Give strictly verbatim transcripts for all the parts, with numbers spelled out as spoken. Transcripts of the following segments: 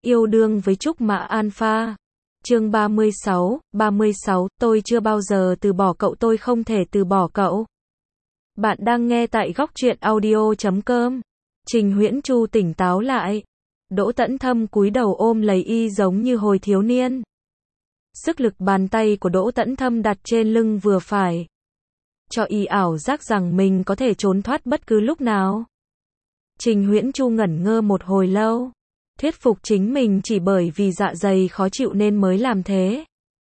Yêu đương với Trúc Mã Alpha. Chương ba mươi sáu, ba mươi sáu, tôi chưa bao giờ từ bỏ cậu, tôi không thể từ bỏ cậu. Bạn đang nghe tại góc truyện audio chấm com. Trình Huyễn Chu tỉnh táo lại. Đỗ Tẫn Thâm cúi đầu ôm lấy y giống như hồi thiếu niên. Sức lực bàn tay của Đỗ Tẫn Thâm đặt trên lưng vừa phải, cho y ảo giác rằng mình có thể trốn thoát bất cứ lúc nào. Trình Huyễn Chu ngẩn ngơ một hồi lâu, thuyết phục chính mình chỉ bởi vì dạ dày khó chịu nên mới làm thế.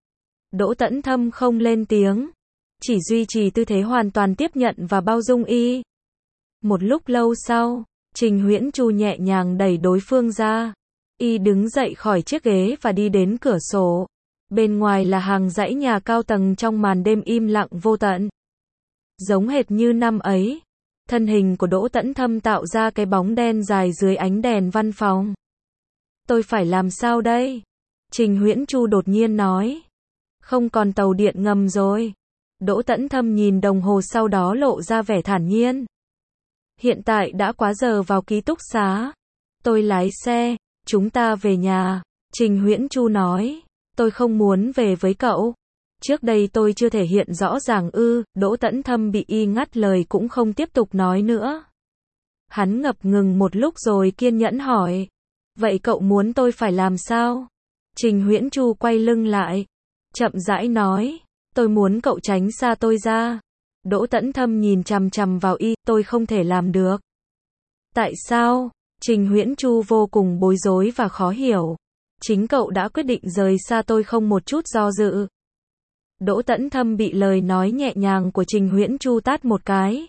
Đỗ Tẫn Thâm không lên tiếng, chỉ duy trì tư thế hoàn toàn tiếp nhận và bao dung y. Một lúc lâu sau, Trình Huyễn Chu nhẹ nhàng đẩy đối phương ra. Y đứng dậy khỏi chiếc ghế và đi đến cửa sổ. Bên ngoài là hàng dãy nhà cao tầng trong màn đêm im lặng vô tận. Giống hệt như năm ấy, thân hình của Đỗ Tẫn Thâm tạo ra cái bóng đen dài dưới ánh đèn văn phòng. Tôi phải làm sao đây? Trình Huyễn Chu đột nhiên nói. Không còn tàu điện ngầm rồi. Đỗ Tẫn Thâm nhìn đồng hồ, sau đó lộ ra vẻ thản nhiên. Hiện tại đã quá giờ vào ký túc xá. Tôi lái xe, chúng ta về nhà. Trình Huyễn Chu nói. Tôi không muốn về với cậu. Trước đây tôi chưa thể hiện rõ ràng ư? Đỗ Tẫn Thâm bị y ngắt lời cũng không tiếp tục nói nữa. Hắn ngập ngừng một lúc rồi kiên nhẫn hỏi. Vậy cậu muốn tôi phải làm sao? Trình Huyễn Chu quay lưng lại, chậm rãi nói. Tôi muốn cậu tránh xa tôi ra. Đỗ Tẫn Thâm nhìn chằm chằm vào y. Tôi không thể làm được. Tại sao? Trình Huyễn Chu vô cùng bối rối và khó hiểu. Chính cậu đã quyết định rời xa tôi không một chút do dự. Đỗ Tẫn Thâm bị lời nói nhẹ nhàng của Trình Huyễn Chu tát một cái.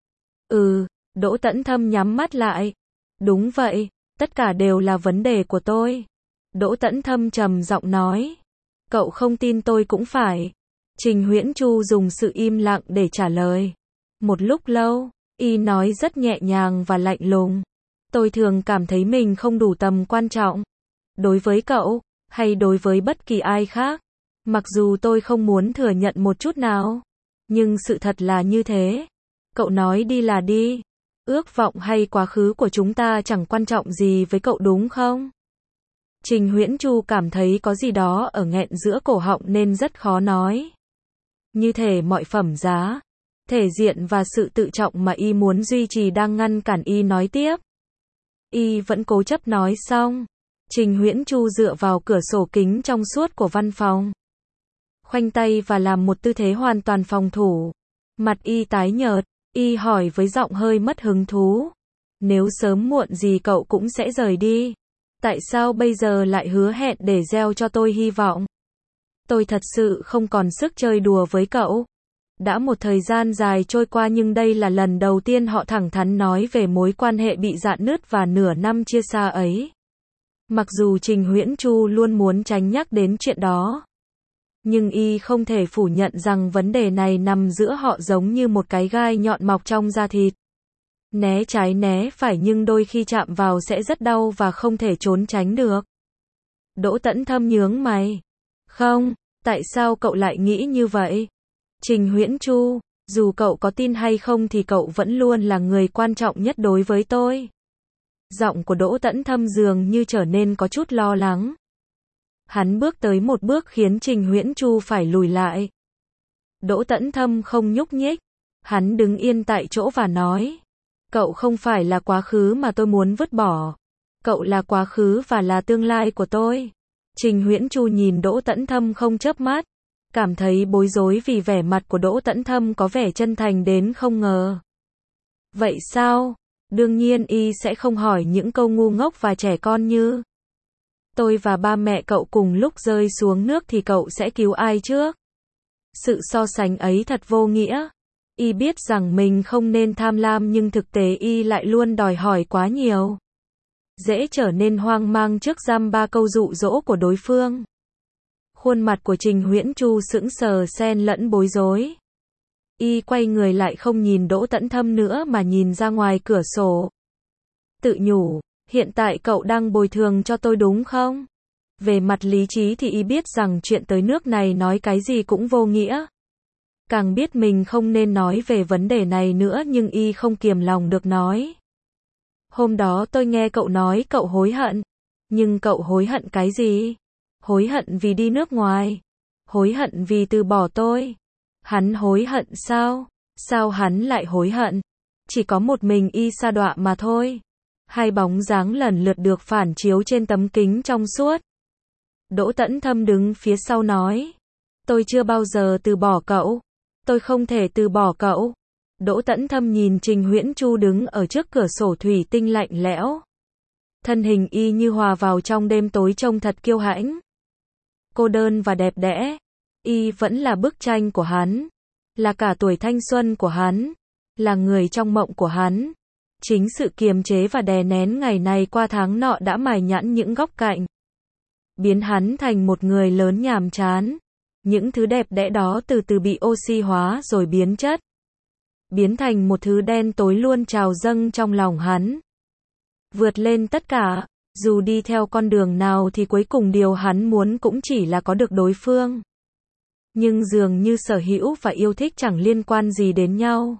Ừ, Đỗ Tẫn Thâm nhắm mắt lại. Đúng vậy, tất cả đều là vấn đề của tôi. Đỗ Tẫn Thâm trầm giọng nói. Cậu không tin tôi cũng phải. Trình Huyễn Chu dùng sự im lặng để trả lời. Một lúc lâu, y nói rất nhẹ nhàng và lạnh lùng. Tôi thường cảm thấy mình không đủ tầm quan trọng. Đối với cậu, hay đối với bất kỳ ai khác. Mặc dù tôi không muốn thừa nhận một chút nào. Nhưng sự thật là như thế. Cậu nói đi là đi. Ước vọng hay quá khứ của chúng ta chẳng quan trọng gì với cậu đúng không? Trình Huyễn Chu cảm thấy có gì đó ở nghẹn giữa cổ họng nên rất khó nói. Như thể mọi phẩm giá, thể diện và sự tự trọng mà y muốn duy trì đang ngăn cản y nói tiếp. Y vẫn cố chấp nói xong. Trình Huyễn Chu dựa vào cửa sổ kính trong suốt của văn phòng, khoanh tay và làm một tư thế hoàn toàn phòng thủ. Mặt y tái nhợt, y hỏi với giọng hơi mất hứng thú. Nếu sớm muộn gì cậu cũng sẽ rời đi, tại sao bây giờ lại hứa hẹn để gieo cho tôi hy vọng? Tôi thật sự không còn sức chơi đùa với cậu. Đã một thời gian dài trôi qua nhưng đây là lần đầu tiên họ thẳng thắn nói về mối quan hệ bị rạn nứt và nửa năm chia xa ấy. Mặc dù Trình Huyễn Chu luôn muốn tránh nhắc đến chuyện đó, nhưng y không thể phủ nhận rằng vấn đề này nằm giữa họ giống như một cái gai nhọn mọc trong da thịt. Né trái né phải nhưng đôi khi chạm vào sẽ rất đau và không thể trốn tránh được. Đỗ Tẫn Thâm nhướng mày. Không, tại sao cậu lại nghĩ như vậy? Trình Huyễn Chu, dù cậu có tin hay không thì cậu vẫn luôn là người quan trọng nhất đối với tôi. Giọng của Đỗ Tẫn Thâm dường như trở nên có chút lo lắng. Hắn bước tới một bước khiến Trình Huyễn Chu phải lùi lại. Đỗ Tẫn Thâm không nhúc nhích. Hắn đứng yên tại chỗ và nói. Cậu không phải là quá khứ mà tôi muốn vứt bỏ. Cậu là quá khứ và là tương lai của tôi. Trình Huyễn Chu nhìn Đỗ Tẫn Thâm không chớp mắt, cảm thấy bối rối vì vẻ mặt của Đỗ Tẫn Thâm có vẻ chân thành đến không ngờ. Vậy sao? Đương nhiên y sẽ không hỏi những câu ngu ngốc và trẻ con như tôi và ba mẹ cậu cùng lúc rơi xuống nước thì cậu sẽ cứu ai trước? Sự so sánh ấy thật vô nghĩa. Y biết rằng mình không nên tham lam nhưng thực tế y lại luôn đòi hỏi quá nhiều. Dễ trở nên hoang mang trước dăm ba câu dụ dỗ của đối phương. Khuôn mặt của Trình Huyễn Chu sững sờ xen lẫn bối rối. Y quay người lại không nhìn Đỗ Tẫn Thâm nữa mà nhìn ra ngoài cửa sổ. Tự nhủ, hiện tại cậu đang bồi thường cho tôi đúng không? Về mặt lý trí thì y biết rằng chuyện tới nước này nói cái gì cũng vô nghĩa. Càng biết mình không nên nói về vấn đề này nữa nhưng y không kiềm lòng được nói. Hôm đó tôi nghe cậu nói cậu hối hận. Nhưng cậu hối hận cái gì? Hối hận vì đi nước ngoài. Hối hận vì từ bỏ tôi. Hắn hối hận sao? Sao hắn lại hối hận? Chỉ có một mình y sa đọa mà thôi. Hai bóng dáng lần lượt được phản chiếu trên tấm kính trong suốt. Đỗ Tẫn Thâm đứng phía sau nói. Tôi chưa bao giờ từ bỏ cậu. Tôi không thể từ bỏ cậu. Đỗ Tẫn Thâm nhìn Trình Huyễn Chu đứng ở trước cửa sổ thủy tinh lạnh lẽo. Thân hình y như hòa vào trong đêm tối trông thật kiêu hãnh. Cô đơn và đẹp đẽ. Y vẫn là bức tranh của hắn. Là cả tuổi thanh xuân của hắn. Là người trong mộng của hắn. Chính sự kiềm chế và đè nén ngày này qua tháng nọ đã mài nhẵn những góc cạnh. Biến hắn thành một người lớn nhàm chán. Những thứ đẹp đẽ đó từ từ bị oxy hóa rồi biến chất. Biến thành một thứ đen tối luôn trào dâng trong lòng hắn. Vượt lên tất cả, dù đi theo con đường nào thì cuối cùng điều hắn muốn cũng chỉ là có được đối phương. Nhưng dường như sở hữu và yêu thích chẳng liên quan gì đến nhau.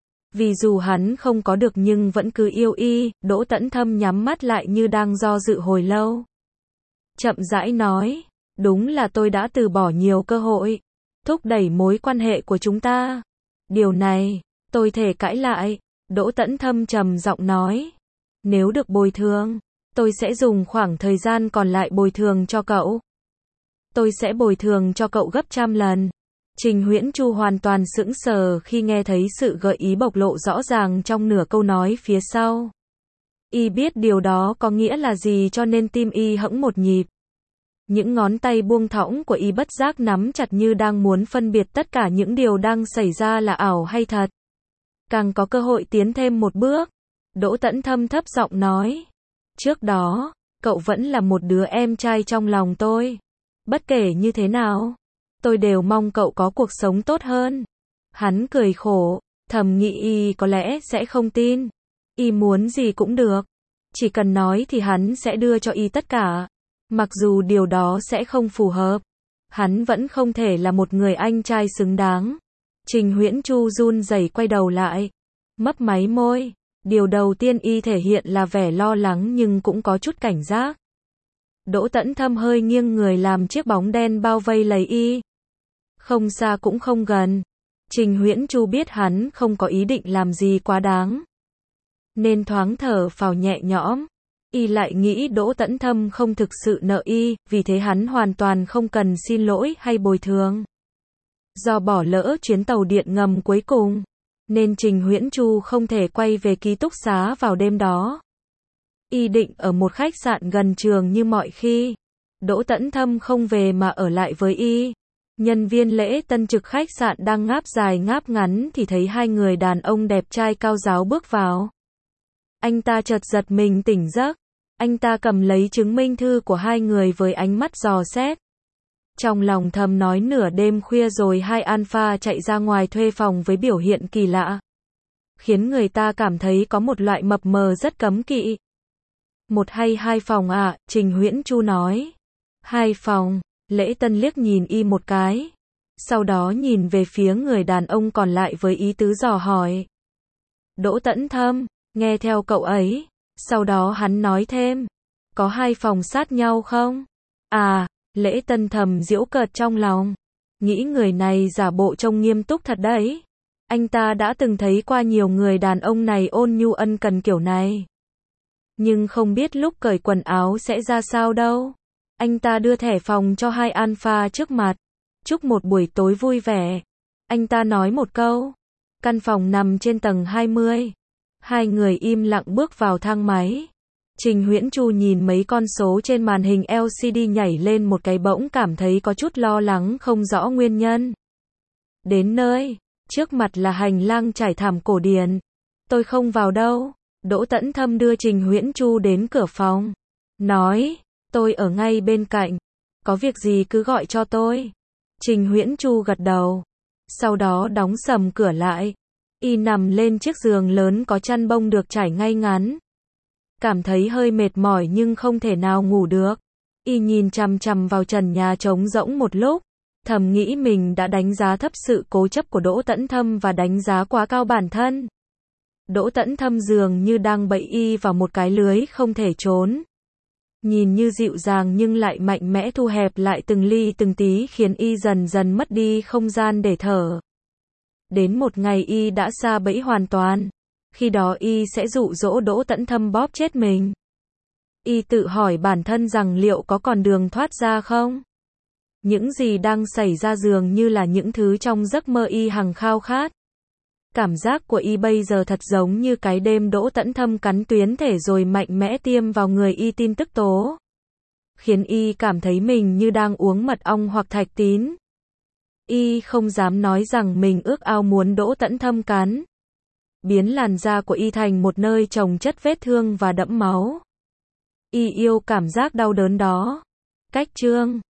Vì dù hắn không có được nhưng vẫn cứ yêu y, Đỗ Tẫn Thâm nhắm mắt lại như đang do dự hồi lâu. Chậm rãi nói, đúng là tôi đã từ bỏ nhiều cơ hội, thúc đẩy mối quan hệ của chúng ta. Điều này, tôi thể cãi lại, Đỗ Tẫn Thâm trầm giọng nói. Nếu được bồi thường, tôi sẽ dùng khoảng thời gian còn lại bồi thường cho cậu. Tôi sẽ bồi thường cho cậu gấp trăm lần. Trình Huyễn Chu hoàn toàn sững sờ khi nghe thấy sự gợi ý bộc lộ rõ ràng trong nửa câu nói phía sau. Y biết điều đó có nghĩa là gì cho nên tim y hững một nhịp. Những ngón tay buông thõng của y bất giác nắm chặt như đang muốn phân biệt tất cả những điều đang xảy ra là ảo hay thật. Càng có cơ hội tiến thêm một bước. Đỗ Tẫn Thâm thấp giọng nói. Trước đó, cậu vẫn là một đứa em trai trong lòng tôi. Bất kể như thế nào, tôi đều mong cậu có cuộc sống tốt hơn. Hắn cười khổ, thầm nghĩ y có lẽ sẽ không tin. Y muốn gì cũng được. Chỉ cần nói thì hắn sẽ đưa cho y tất cả. Mặc dù điều đó sẽ không phù hợp. Hắn vẫn không thể là một người anh trai xứng đáng. Trình Huyễn Chu run rẩy quay đầu lại. Mấp máy môi. Điều đầu tiên y thể hiện là vẻ lo lắng nhưng cũng có chút cảnh giác. Đỗ Tẫn Thâm hơi nghiêng người làm chiếc bóng đen bao vây lấy y. Không xa cũng không gần. Trình Huyễn Chu biết hắn không có ý định làm gì quá đáng. Nên thoáng thở phào nhẹ nhõm. Y lại nghĩ Đỗ Tẫn Thâm không thực sự nợ y, vì thế hắn hoàn toàn không cần xin lỗi hay bồi thường. Do bỏ lỡ chuyến tàu điện ngầm cuối cùng, nên Trình Huyễn Chu không thể quay về ký túc xá vào đêm đó. Y định ở một khách sạn gần trường như mọi khi. Đỗ Tẫn Thâm không về mà ở lại với y. Nhân viên lễ tân trực khách sạn đang ngáp dài ngáp ngắn thì thấy hai người đàn ông đẹp trai cao ráo bước vào. Anh ta chợt giật mình tỉnh giấc. Anh ta cầm lấy chứng minh thư của hai người với ánh mắt dò xét. Trong lòng thầm nói nửa đêm khuya rồi hai alpha chạy ra ngoài thuê phòng với biểu hiện kỳ lạ. Khiến người ta cảm thấy có một loại mập mờ rất cấm kỵ. Một hay hai phòng à, Trình Huyễn Chu nói. Hai phòng, lễ tân liếc nhìn y một cái. Sau đó nhìn về phía người đàn ông còn lại với ý tứ dò hỏi. Đỗ Tẫn Thâm, nghe theo cậu ấy. Sau đó hắn nói thêm. Có hai phòng sát nhau không? À, lễ tân thầm giễu cợt trong lòng. Nghĩ người này giả bộ trông nghiêm túc thật đấy. Anh ta đã từng thấy qua nhiều người đàn ông này ôn nhu ân cần kiểu này. Nhưng không biết lúc cởi quần áo sẽ ra sao đâu. Anh ta đưa thẻ phòng cho hai alpha trước mặt. Chúc một buổi tối vui vẻ. Anh ta nói một câu. Căn phòng nằm trên tầng hai mươi. Hai người im lặng bước vào thang máy. Trình Huyễn Chu nhìn mấy con số trên màn hình lờ xê đê nhảy lên một cái bỗng cảm thấy có chút lo lắng không rõ nguyên nhân. Đến nơi, trước mặt là hành lang trải thảm cổ điển. Tôi không vào đâu. Đỗ Tẫn Thâm đưa Trình Huyễn Chu đến cửa phòng. Nói, tôi ở ngay bên cạnh. Có việc gì cứ gọi cho tôi. Trình Huyễn Chu gật đầu. Sau đó đóng sầm cửa lại. Y nằm lên chiếc giường lớn có chăn bông được trải ngay ngắn. Cảm thấy hơi mệt mỏi nhưng không thể nào ngủ được. Y nhìn chằm chằm vào trần nhà trống rỗng một lúc. Thầm nghĩ mình đã đánh giá thấp sự cố chấp của Đỗ Tẫn Thâm và đánh giá quá cao bản thân. Đỗ Tẫn Thâm dường như đang bẫy y vào một cái lưới không thể trốn. Nhìn như dịu dàng nhưng lại mạnh mẽ thu hẹp lại từng ly từng tí khiến y dần dần mất đi không gian để thở. Đến một ngày y đã sa bẫy hoàn toàn. Khi đó y sẽ dụ dỗ Đỗ Tấn Thâm bóp chết mình. Y tự hỏi bản thân rằng liệu có còn đường thoát ra không? Những gì đang xảy ra dường như là những thứ trong giấc mơ y hằng khao khát. Cảm giác của y bây giờ thật giống như cái đêm Đỗ Tấn Thâm cắn tuyến thể rồi mạnh mẽ tiêm vào người y tin tức tố. Khiến y cảm thấy mình như đang uống mật ong hoặc thạch tín. Y không dám nói rằng mình ước ao muốn Đỗ Tấn Thâm cắn. Biến làn da của y thành một nơi chồng chất vết thương và đẫm máu. Y yêu cảm giác đau đớn đó. Cách chương